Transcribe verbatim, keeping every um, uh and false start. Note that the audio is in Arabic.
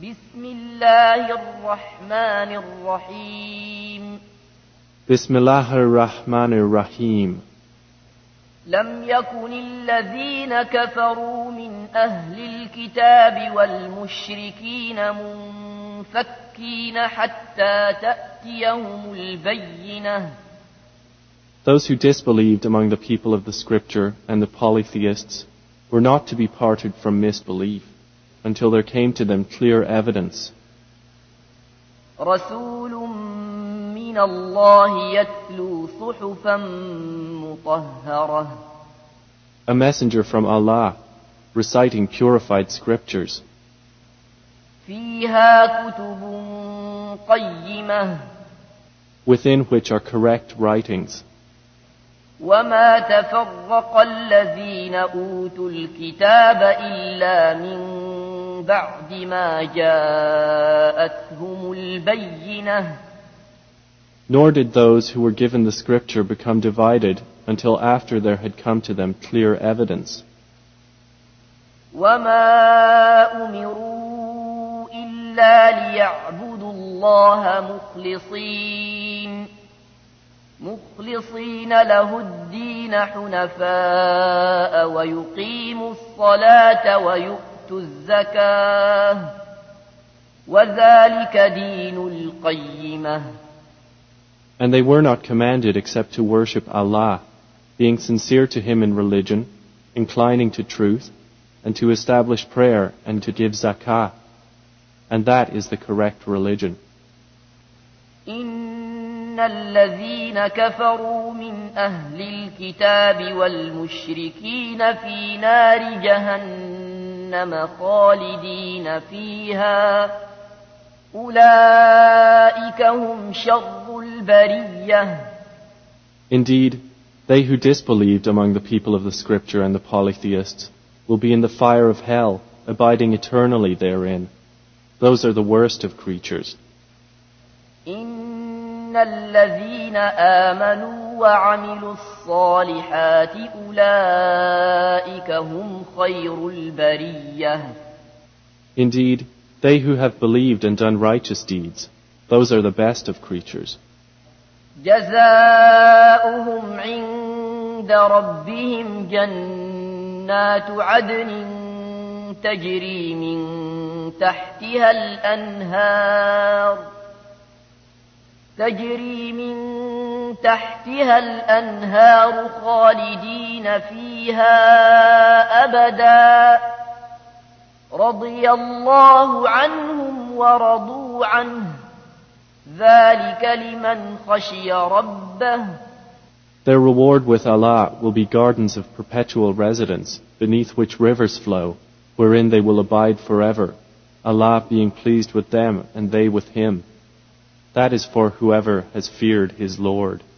بسم الله الرحمن الرحيم Bismillah ar-Rahman ar-Rahim. لم يكن الذين كفروا من أهل الكتاب والمشركين منفكين حتى تأتيهم البينة. Those who disbelieved among the people of the scripture and the polytheists were not to be parted from misbelief until there came to them clear evidence. رسول من الله يتلو صحفا مطهرة. A messenger from Allah, reciting purified scriptures, فيها كتب قيمة. within which are correct writings. وما تفرق الذين أوتوا الكتاب إلا من بعد ما جاءتهم البينة. Nor did those who were given the scripture become divided until after there had come to them clear evidence. وما أمروا إلا ليعبدوا الله مخلصين مخلصين له الدين حنفاء ويقيموا الصلاة ويؤتوا الزكاة وذلك دين القيمة. And they were not commanded except to worship Allah, being sincere to Him in religion, inclining to truth, and to establish prayer and to give zakah. And that is the correct religion. إن الذين كفروا من أهل الكتاب والمشركين في نار جهنم خالدين فيها أولئك هم شر البرية. Indeed, they who disbelieved among the people of the scripture and the polytheists will be in the fire of hell, abiding eternally therein. Those are the worst of creatures. إن الذين آمنوا وعملوا الصالحات أولئك هم خير البرية. Indeed, they who have believed and done righteous deeds, those are the best of creatures. جزاؤهم عند ربهم جنات عدن تجري من تحتها الأنهار تجري من تحتها الأنهار خالدين فيها أبدا رضي الله عنهم ورضوا عنه ذلك لمن خشي ربه. Their reward with Allah will be gardens of perpetual residence, beneath which rivers flow, wherein they will abide forever, Allah being pleased with them and they with Him. That is for whoever has feared his Lord.